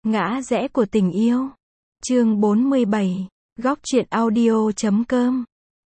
Ngã rẽ của tình yêu. Chương 47. Góc truyện audio.com.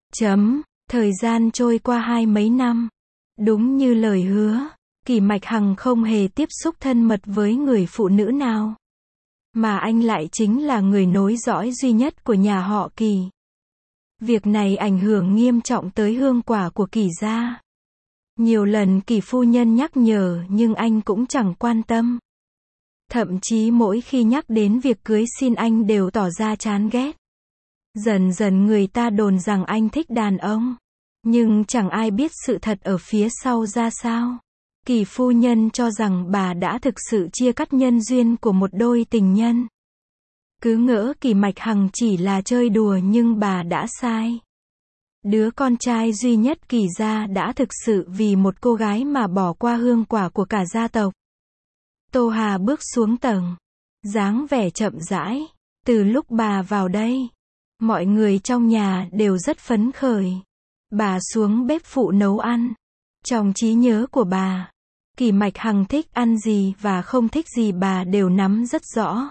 Thời gian trôi qua 20 năm. Đúng như lời hứa, Kỷ Mạch Hằng không hề tiếp xúc thân mật với người phụ nữ nào. Mà anh lại chính là người nối dõi duy nhất của nhà họ Kỷ. Việc này ảnh hưởng nghiêm trọng tới hương quả của Kỷ gia. Nhiều lần Kỷ phu nhân nhắc nhở nhưng anh cũng chẳng quan tâm. Thậm chí mỗi khi nhắc đến việc cưới xin anh đều tỏ ra chán ghét. Dần dần người ta đồn rằng anh thích đàn ông. Nhưng chẳng ai biết sự thật ở phía sau ra sao. Kỷ phu nhân cho rằng bà đã thực sự chia cắt nhân duyên của một đôi tình nhân. Cứ ngỡ Kỷ Mạch Hằng chỉ là chơi đùa nhưng bà đã sai. Đứa con trai duy nhất Kỷ gia đã thực sự vì một cô gái mà bỏ qua hương quả của cả gia tộc. Tô Hà bước xuống tầng, dáng vẻ chậm rãi. Từ lúc bà vào đây, mọi người trong nhà đều rất phấn khởi. Bà xuống bếp phụ nấu ăn. Trong trí nhớ của bà, Kỷ Mạch Hằng thích ăn gì và không thích gì bà đều nắm rất rõ.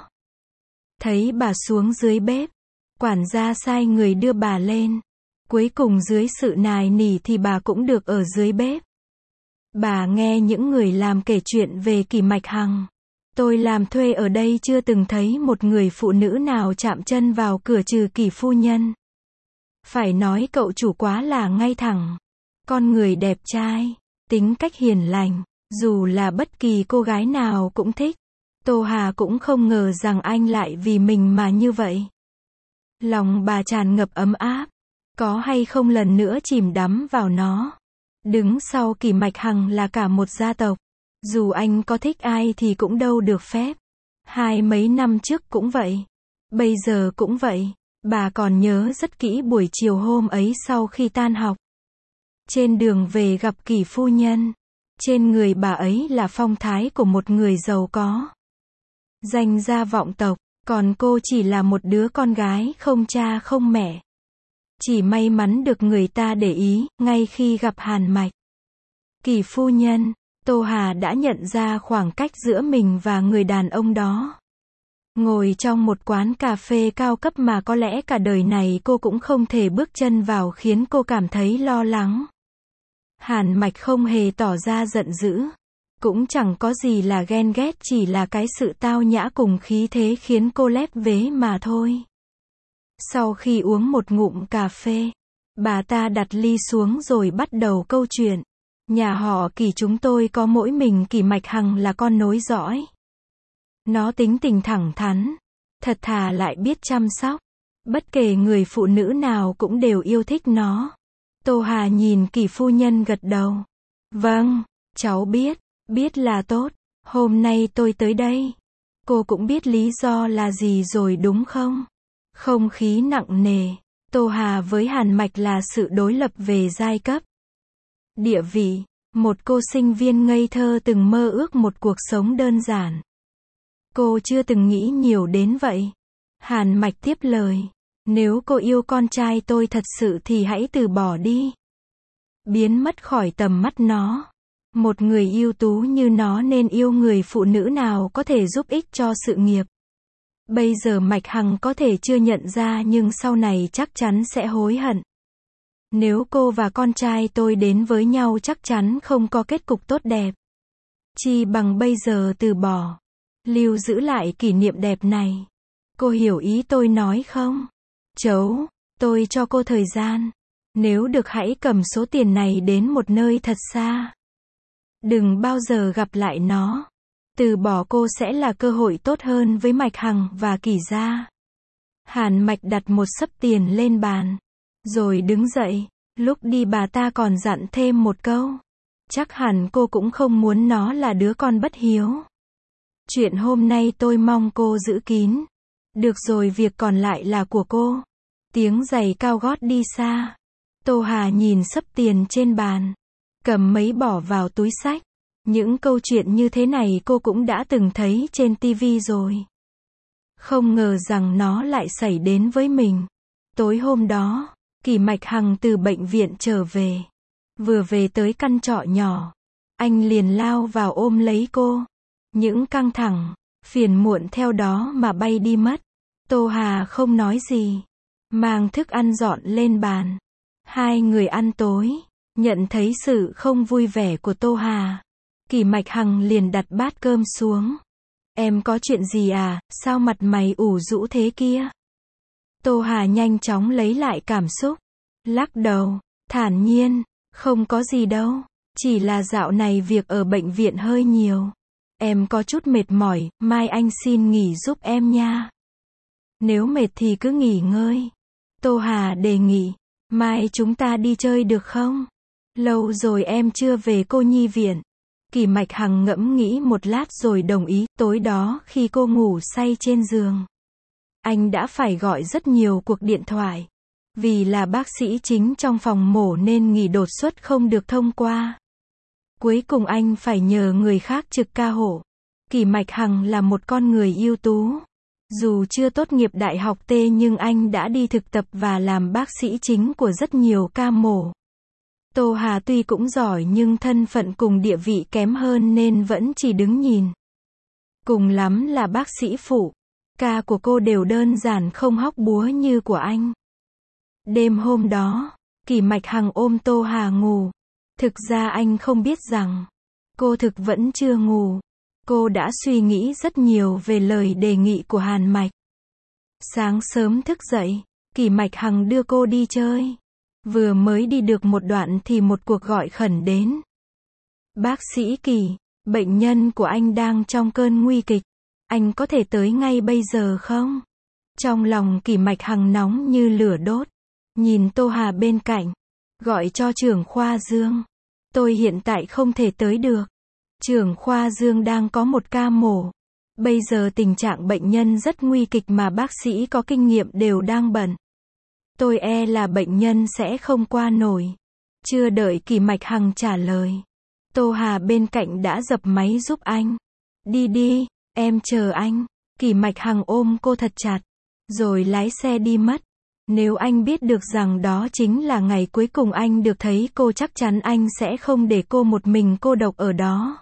Thấy bà xuống dưới bếp, quản gia sai người đưa bà lên. Cuối cùng dưới sự nài nỉ thì bà cũng được ở dưới bếp. Bà nghe những người làm kể chuyện về Kỷ Mạch Hằng. Tôi làm thuê ở đây chưa từng thấy một người phụ nữ nào chạm chân vào cửa trừ Kỷ phu nhân. Phải nói cậu chủ quá là ngay thẳng. Con người đẹp trai, tính cách hiền lành, dù là bất kỳ cô gái nào cũng thích. Tô Hà cũng không ngờ rằng anh lại vì mình mà như vậy. Lòng bà tràn ngập ấm áp. Có hay không lần nữa chìm đắm vào nó. Đứng sau Kỷ Mạch Hằng là cả một gia tộc. Dù anh có thích ai thì cũng đâu được phép. 20 năm trước cũng vậy. Bây giờ cũng vậy. Bà còn nhớ rất kỹ buổi chiều hôm ấy sau khi tan học. Trên đường về gặp Kỷ phu nhân. Trên người bà ấy là phong thái của một người giàu có. Danh gia vọng tộc. Còn cô chỉ là một đứa con gái không cha không mẹ. Chỉ may mắn được người ta để ý, ngay khi gặp Hàn Mạch. Kỷ phu nhân, Tô Hà đã nhận ra khoảng cách giữa mình và người đàn ông đó. Ngồi trong một quán cà phê cao cấp mà có lẽ cả đời này cô cũng không thể bước chân vào khiến cô cảm thấy lo lắng. Hàn Mạch không hề tỏ ra giận dữ. Cũng chẳng có gì là ghen ghét, chỉ là cái sự tao nhã cùng khí thế khiến cô lép vế mà thôi. Sau khi uống một ngụm cà phê, bà ta đặt ly xuống rồi bắt đầu câu chuyện. Nhà họ Kỷ chúng tôi có mỗi mình Kỷ Mạch Hằng là con nối dõi. Nó tính tình thẳng thắn, thật thà lại biết chăm sóc. Bất kể người phụ nữ nào cũng đều yêu thích nó. Tô Hà nhìn Kỷ phu nhân gật đầu. Vâng, cháu biết là tốt. Hôm nay tôi tới đây. Cô cũng biết lý do là gì rồi đúng không? Không khí nặng nề. Tô Hà với Hàn Mạch là sự đối lập về giai cấp, địa vị. Một cô sinh viên ngây thơ từng mơ ước một cuộc sống đơn giản. Cô chưa từng nghĩ nhiều đến vậy. Hàn Mạch tiếp lời. Nếu cô yêu con trai tôi thật sự thì hãy từ bỏ đi. Biến mất khỏi tầm mắt nó. Một người ưu tú như nó nên yêu người phụ nữ nào có thể giúp ích cho sự nghiệp. Bây giờ Mạch Hằng có thể chưa nhận ra nhưng sau này chắc chắn sẽ hối hận. Nếu cô và con trai tôi đến với nhau chắc chắn không có kết cục tốt đẹp. Chi bằng bây giờ từ bỏ. Lưu giữ lại kỷ niệm đẹp này. Cô hiểu ý tôi nói không? Cháu, tôi cho cô thời gian. Nếu được hãy cầm số tiền này đến một nơi thật xa. Đừng bao giờ gặp lại nó. Từ bỏ cô sẽ là cơ hội tốt hơn với Mạch Hằng và Kỷ gia. Hàn Mạch đặt một xấp tiền lên bàn. Rồi đứng dậy. Lúc đi bà ta còn dặn thêm một câu. Chắc hẳn cô cũng không muốn nó là đứa con bất hiếu. Chuyện hôm nay tôi mong cô giữ kín. Được rồi, việc còn lại là của cô. Tiếng giày cao gót đi xa. Tô Hà nhìn xấp tiền trên bàn. Cầm mấy bỏ vào túi xách. Những câu chuyện như thế này cô cũng đã từng thấy trên TV rồi. Không ngờ rằng nó lại xảy đến với mình. Tối hôm đó, Kỷ Mạch Hằng từ bệnh viện trở về. Vừa về tới căn trọ nhỏ, anh liền lao vào ôm lấy cô. Những căng thẳng, phiền muộn theo đó mà bay đi mất. Tô Hà không nói gì, mang thức ăn dọn lên bàn. Hai người ăn tối, nhận thấy sự không vui vẻ của Tô Hà. Kỷ Mạch Hằng liền đặt bát cơm xuống. Em có chuyện gì à, sao mặt mày ủ rũ thế kia? Tô Hà nhanh chóng lấy lại cảm xúc, lắc đầu, thản nhiên, không có gì đâu, chỉ là dạo này việc ở bệnh viện hơi nhiều. Em có chút mệt mỏi, mai anh xin nghỉ giúp em nha. Nếu mệt thì cứ nghỉ ngơi. Tô Hà đề nghị, mai chúng ta đi chơi được không? Lâu rồi em chưa về cô nhi viện. Kỷ Mạch Hằng ngẫm nghĩ một lát rồi đồng ý. Tối đó khi cô ngủ say trên giường, anh đã phải gọi rất nhiều cuộc điện thoại. Vì là bác sĩ chính trong phòng mổ nên nghỉ đột xuất không được thông qua. Cuối cùng anh phải nhờ người khác trực ca hộ. Kỷ Mạch Hằng là một con người ưu tú. Dù chưa tốt nghiệp đại học T nhưng anh đã đi thực tập và làm bác sĩ chính của rất nhiều ca mổ. Tô Hà tuy cũng giỏi nhưng thân phận cùng địa vị kém hơn nên vẫn chỉ đứng nhìn. Cùng lắm là bác sĩ phụ. Ca của cô đều đơn giản không hóc búa như của anh. Đêm hôm đó, Kỷ Mạch Hằng ôm Tô Hà ngủ. Thực ra anh không biết rằng, cô thực vẫn chưa ngủ. Cô đã suy nghĩ rất nhiều về lời đề nghị của Hàn Mạch. Sáng sớm thức dậy, Kỷ Mạch Hằng đưa cô đi chơi. Vừa mới đi được một đoạn thì một cuộc gọi khẩn đến. Bác sĩ Kỷ, bệnh nhân của anh đang trong cơn nguy kịch. Anh có thể tới ngay bây giờ không? Trong lòng Kỷ Mạch Hằng nóng như lửa đốt. Nhìn Tô Hà bên cạnh. Gọi cho trưởng khoa Dương. Tôi hiện tại không thể tới được. Trưởng khoa Dương đang có một ca mổ. Bây giờ tình trạng bệnh nhân rất nguy kịch mà bác sĩ có kinh nghiệm đều đang bận. Tôi e là bệnh nhân sẽ không qua nổi. Chưa đợi Kỷ Mạch Hằng trả lời, Tô Hà bên cạnh đã dập máy giúp anh. Đi đi, em chờ anh. Kỷ Mạch Hằng ôm cô thật chặt, rồi lái xe đi mất. Nếu anh biết được rằng đó chính là ngày cuối cùng anh được thấy cô chắc chắn anh sẽ không để cô một mình cô độc ở đó.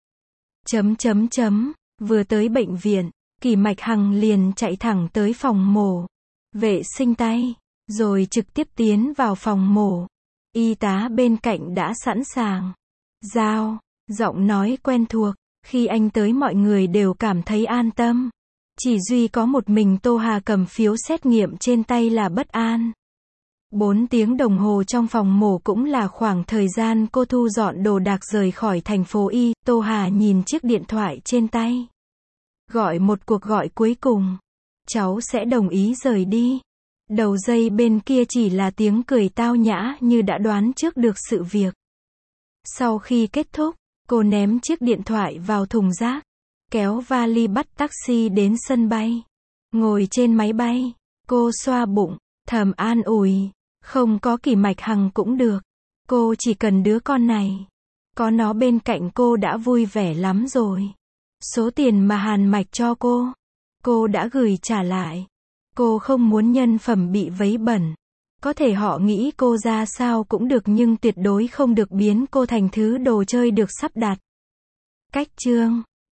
Vừa tới bệnh viện, Kỷ Mạch Hằng liền chạy thẳng tới phòng mổ. Vệ sinh tay, rồi trực tiếp tiến vào phòng mổ. Y tá bên cạnh đã sẵn sàng. Dao, giọng nói quen thuộc. Khi anh tới mọi người đều cảm thấy an tâm. Chỉ duy có một mình Tô Hà cầm phiếu xét nghiệm trên tay là bất an. 4 tiếng đồng hồ trong phòng mổ cũng là khoảng thời gian cô thu dọn đồ đạc rời khỏi thành phố Y. Tô Hà nhìn chiếc điện thoại trên tay. Gọi một cuộc gọi cuối cùng. Cháu sẽ đồng ý rời đi. Đầu dây bên kia chỉ là tiếng cười tao nhã như đã đoán trước được sự việc. Sau khi kết thúc, cô ném chiếc điện thoại vào thùng rác. Kéo vali bắt taxi đến sân bay. Ngồi trên máy bay, cô xoa bụng, thầm an ủi. Không có Kỷ Mạch Hằng cũng được. Cô chỉ cần đứa con này. Có nó bên cạnh cô đã vui vẻ lắm rồi. Số tiền mà Hàn Mạch cho cô đã gửi trả lại. Cô không muốn nhân phẩm bị vấy bẩn. Có thể họ nghĩ cô ra sao cũng được nhưng tuyệt đối không được biến cô thành thứ đồ chơi được sắp đặt. Cách chương